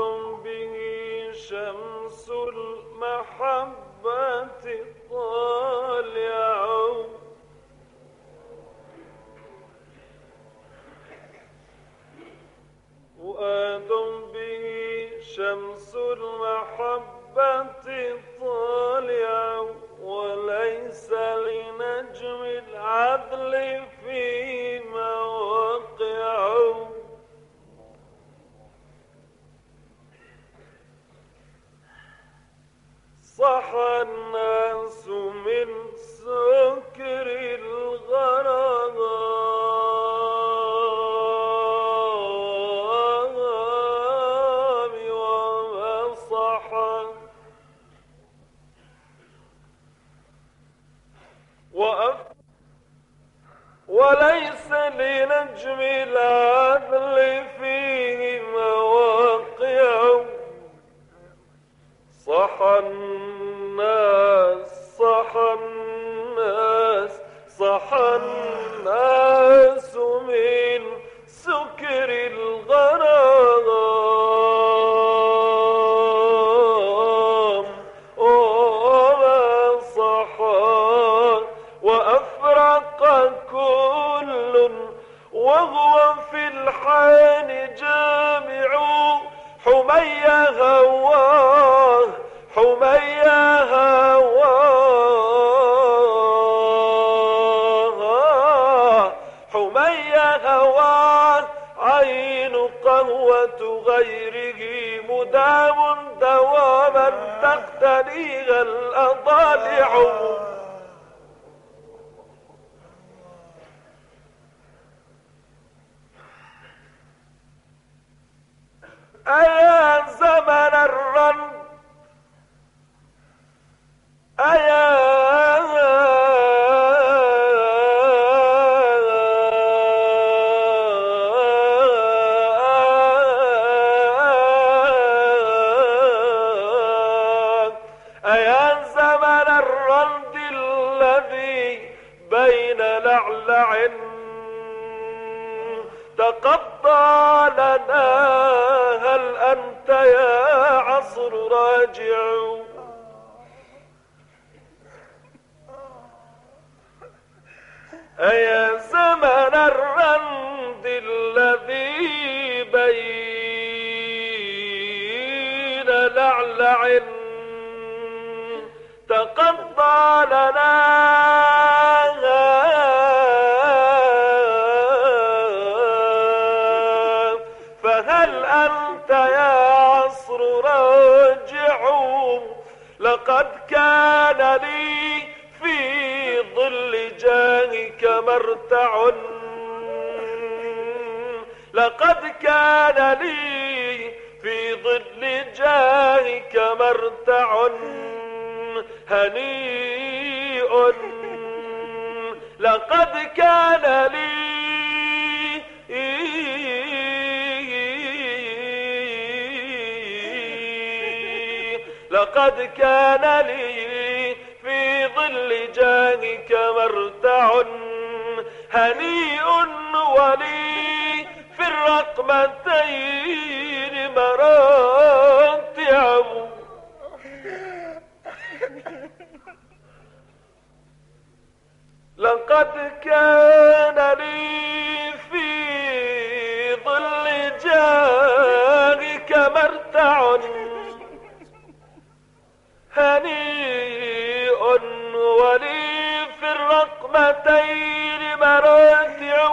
به شمس المحبة طالع، فؤاد به شمس المحبة طالع، وليس لنجم العدل في مواقع. صحى الناس من سكر الغرام، وما صحى وليس لنجم العدل فيه مواقع. صحى الناس صحى الناس صحى الناس من سكر الغرام، وما صحى وأفرق كل وهو في الحان جامع. حمية هواه حمية هواه حمية هواه، عين قهوة غيره مدام دواما تقتليها الأضالع. أيا زمن الرند أيا زمن الرند الذي بين لعلع تقضى لنا، هل أنت يا عصر راجع؟ أيا زمن الرند الذي بين لعلع تقضى لنا، فهل أنت يا عصر راجع؟ لقد كان لي في ظل جاهك مرتع، لقد كان لي في ظل جاهك مرتع هنيء، لقد كان لي لقد كان لي في ظل جاهك مرتع هنيء، ولي في الرقمتين مراتع. لقد كان لي في ظل جاهك مرتع هنيء، ولي في الرقمتين مراتع.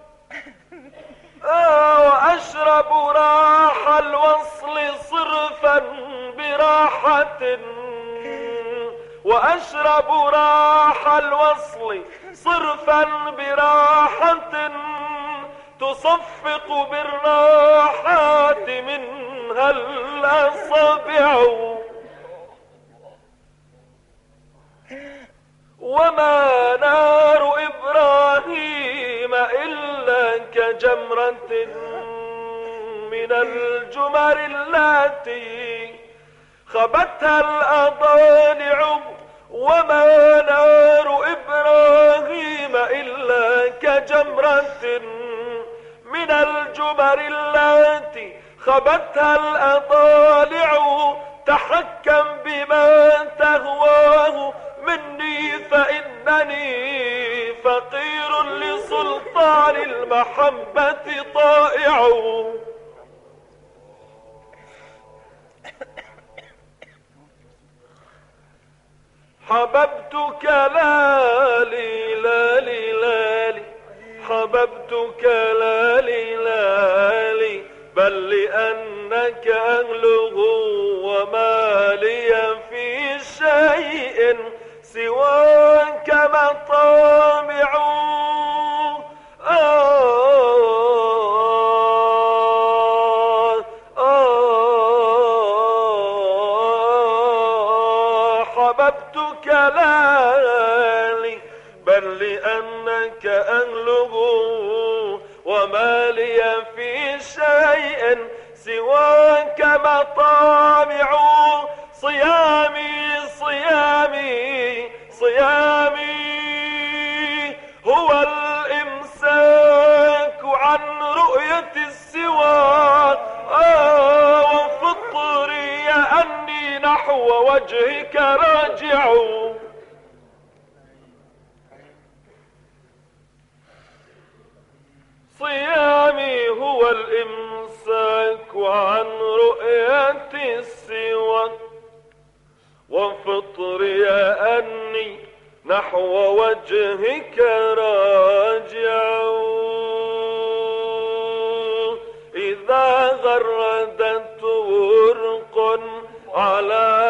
وأشرب راح الوصل صرفا براحة، وأشرب راح الوصل صرفا براحة، تصفق بالراحات منها الأصابع. وما نار إبراهيم إلا كجمرة من الجمر اللاتي خبتها الأضالع. وما نار إبراهيم إلا كجمرة من الجمر اللاتي خبتها الأضالع تحكم بما تهواه مني فإنني فقير لسلطان المحبة طائع. حببتك لالي لالي لالي، حببتك لالي لالي، بل لأنك أغلظ وما لي في شيء سواك مطامع. حببتك لالي بل لأنك أغلظ وما لي في شيء سواك مطامع. صيامي صيامي صيامي هو الإمساك عن رؤية السوى، وفطري أني نحو وجهك راجع. صيامي هو الإمساك عن رؤية السوى، وفطري أني نحو وجهك راجع. إذا غردت ورق على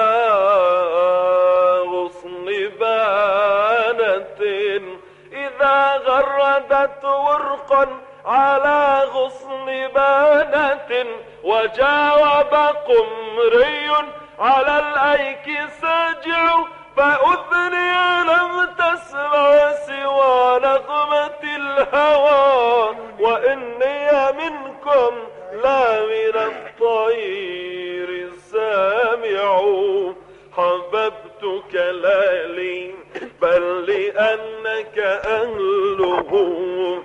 غصن بانة، إذا غردت ورق على غصن بانة، وجاوب قمري على الأيك ساجع، فأذني لم تسمع سوى نغمة الهوى، وإني منكم لا من الطير سامع. حببتك لالي بل لأنك أهله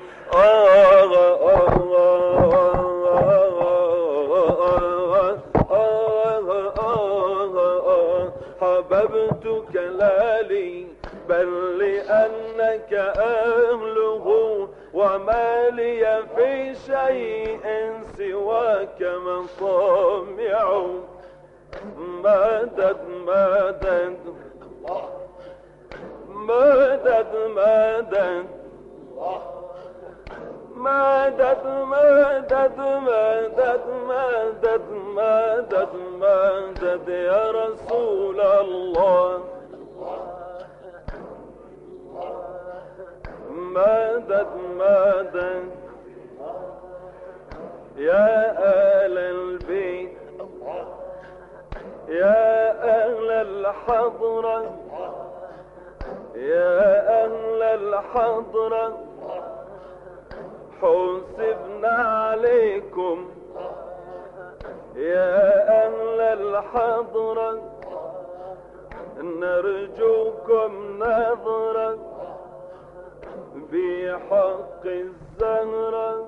حببتك لالي بل لأنك أهله وما لي في شيء سواك مطامع. مدد مدد مدد مدد مدد مدد مدد مدد مدد مدد يا رسول الله. مدد مدد يا آل البيت، يا أهل الحضرة، يا أهل الحضرة، حسبنا عليكم يا أهل الحضرة، نرجوكم نظرة بحق الزهرة.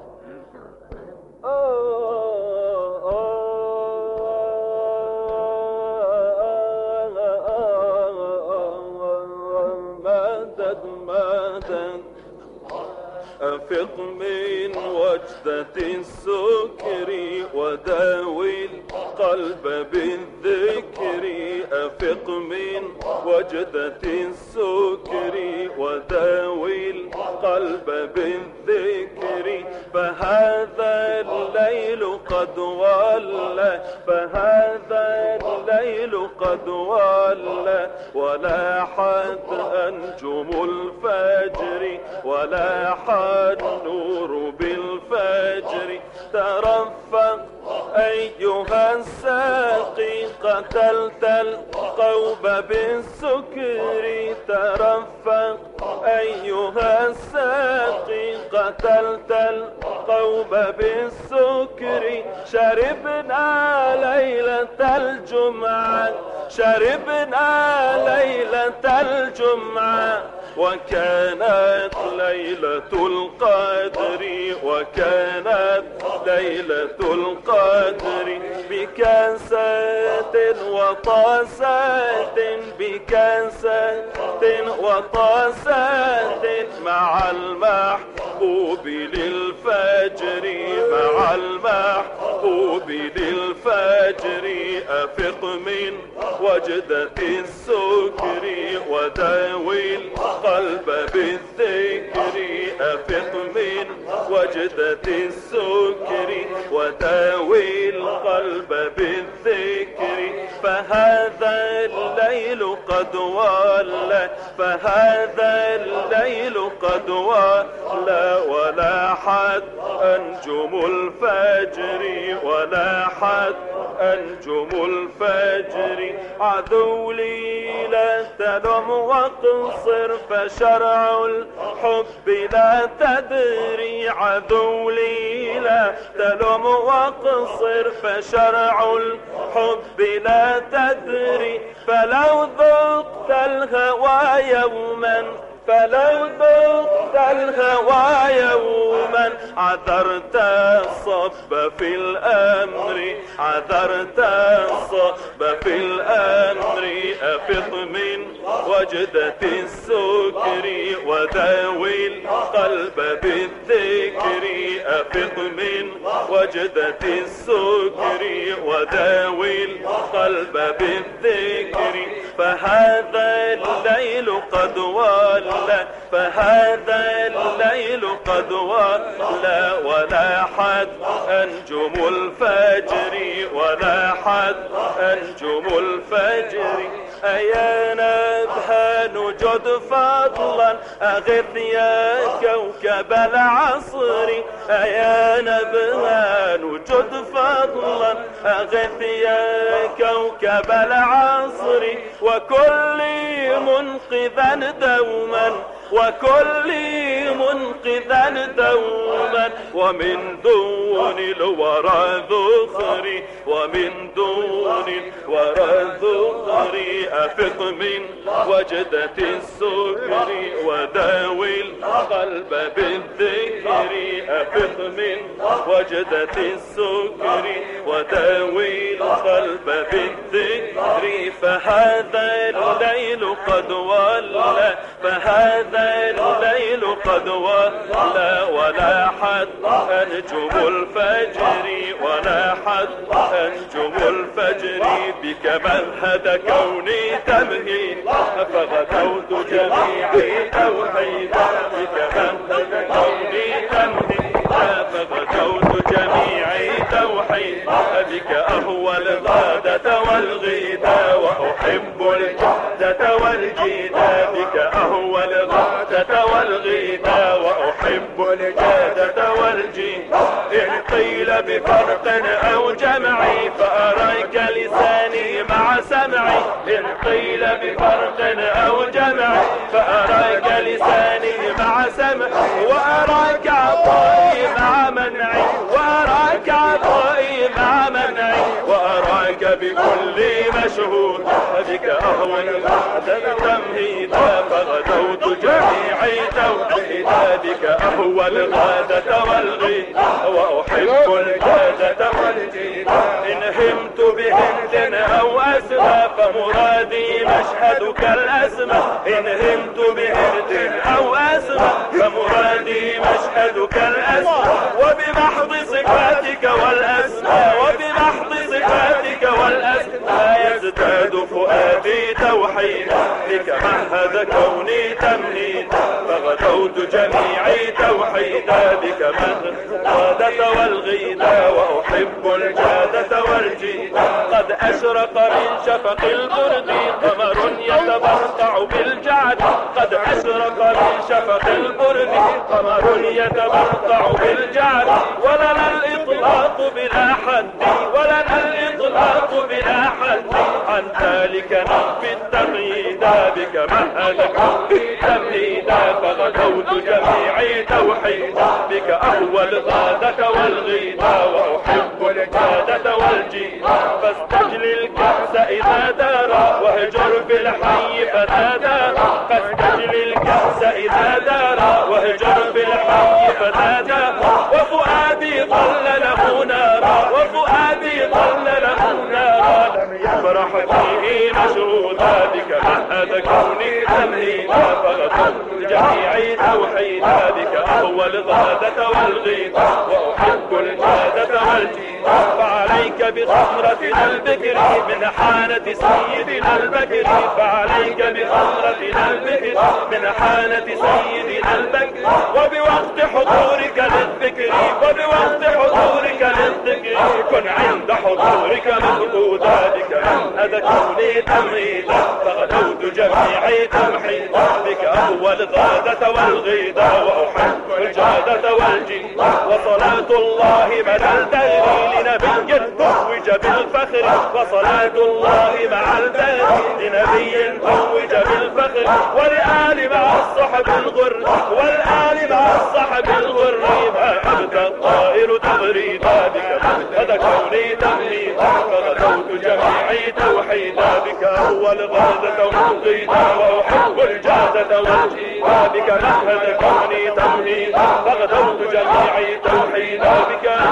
مدد مدد أفق من وجدة السكر وداوي القلب بالذكر. أفق من وجدة السكر وداوي القلب بالذكر. فهذا الليل قد ولى، فهذا الليل قد ولى، ولاحت أنجم الفجر، ولاحت النور بالفجر. ترفق أيها الساقي قتلت القوم بالسكر. ترفق أيها الساقي قتلت القوم بالسكر. شربنا ليلة الجمعة، شربنا ليلة الجمعة وكانت ليلة القدر وكانت ليلة القدر بكاسات وطاسات بكاسات وطاسات مع المحبوب للفجر مع المحبوب للفجر أفق من وجدة السكر وداوي القلب بالذكر أفق من وجدة السكر وداوي القلب بالذكر فهذا الليل قد ولى فهذا الليل قد ولى ولاحت أنجم الفجر ولاحت أنجم الفجر عدو لي لا تلم واقصر فشرع الحب لا تدري عدو لي لا تلم واقصر فشرع الحب لا تدري فلو ذقت الهوى يوما فلو ذقت الهوى يوما عذرت الصب في الأمر عذرت الصب في الأمر أفق من وجدة السكر وداوي القلب بالذكر أفق من وجدة السكر وداوي القلب بالذكر فهذا الليل قد ولى فهذا الليل قد ولى ولاحت أنجم الفجر ولاحت أنجم الفجر أيا نبهان جد فضلا أغث يا كوكب العصر أيا نبهان جد فضلا أغث يا كوكب العصر وكل منقذا دوما وكل منقذا دوما ومن دون الورى ذخري ومن دون الورى ذخري أفق من وجدة السكر وداوي القلب بالذكر أفق من وجدة السكر وداوي القلب بالذكر فهذا الليل قد ولى فهذا الليل قد ولى ولاحت أنجم الفجر ولاحت أنجم الفجر بك مهد كوني تمهيد فغدوت جميعي توحيدا بك مهد كوني تمهيد فغدوت جميعي توحيدا بك أهوى الغادة والغيدا وأحب الجهدة والجيدا بك أهوى الغادة والغيدا وأحب الجهدة والجيدا إن قيل بفرق أو جمعي فأراك لساني مع سمعي إن قيل بفرق أو جمعي فأراك لساني مع سمعي وأراك عطائي مع منعي وأراك عطائي مع منعي وأراك بكل مشهود بك أهوى الغادة تمهيدا فغدوت جميعي توحيدا بك أهوى الغادة والغيدا وأحب الجادة والجيدا إن همت بهند أو أسمى فمرادي مشهدك الأسمى إن همت بهند أو أسمى فمرادي مشهدك الأسمى وبمحض صفاتك والأسمى وبمحض صفاتك والأسمى يزداد فؤادي توحيدا بك مهد كوني تمهيدا فغدوت جميعي توحيدا بك مهد الغادة والغيدا وأحب الجادة والجيدا قد أشرق من شفق البرد قمر يتبرقع بالجعد قد أشرق من شفق البرد قمر يتبرقع بالجعد ولنا الإطلاق بلا حد ولنا الإطلاق بلا حد عن ذلك نخفي التقييدا بك مهد كوني تمهيدا فغدوت جميعي توحيدا بك أهوى الغادة والغيدا وأحب الجادة والجيدا فاستجل الكأس إذا دار واهجر في الحي فنادى فاستجل الكأس إذا دار واهجر في الحي فتاتا وفؤادي ظل له نارا وفؤادي ظل له نارا لم يفرح فيه مشروطا بك مهد كوني تمهيدا فغدرت جميعي توحيدا بك أهوى الغادة والغيدا وأحب الجادة والجيدا فعليك بخمرتنا البكر من حانة سيدنا البكر فعليك بخمرتنا البكر من حانة سيدنا البكر وبوقت حضورك للذكر وبوقت حضورك للذكر كن عند حضورك مفقودا بك مهد كوني تمهيدا فغدوت جميعي تمحيدا بك أهوى الغادة والغيدا وأحب الجادة والجيدا وصلاة الله مدى الدهر لنبي توج بالفخر وصلاة الله مع البهر لنبي توج بالفخر والآل مع الصحب الغر والآل مع الصحب الغر ما أبدى الطائر تغريدا بك مهد كوني تمهيدا فغدوت جميعي توحيدا بك هو الغادة والغيدا وأحب الجادة والجيدا بك مهد كوني تمهيدا فغدوت جميعي توحيدا بك